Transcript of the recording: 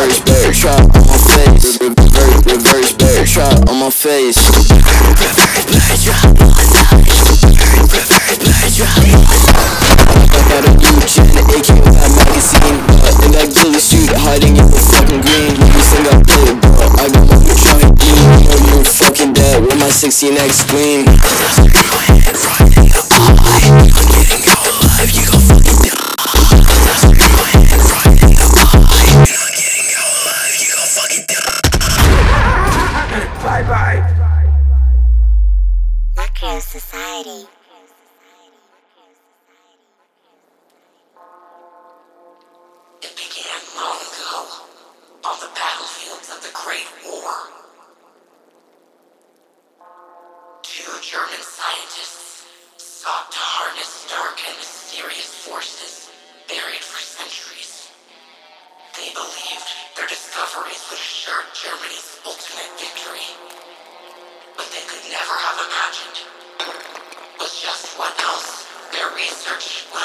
reverse back shot on my face. Reverse back shot on my face. I got a new gen, AK with that magazine, in that ghillie suit, hiding in the fucking green. You think I play it, bro? I got my giant beam. You know you're fucking dead with my 16X gleam. Bye-bye. Macro Society. It began long ago, on the battlefields of the Great War. Two German scientists sought to harness dark and mysterious forces buried for centuries. They believed their discoveries would assure Germany's ultimate victory. But they could never have imagined was just what else their research would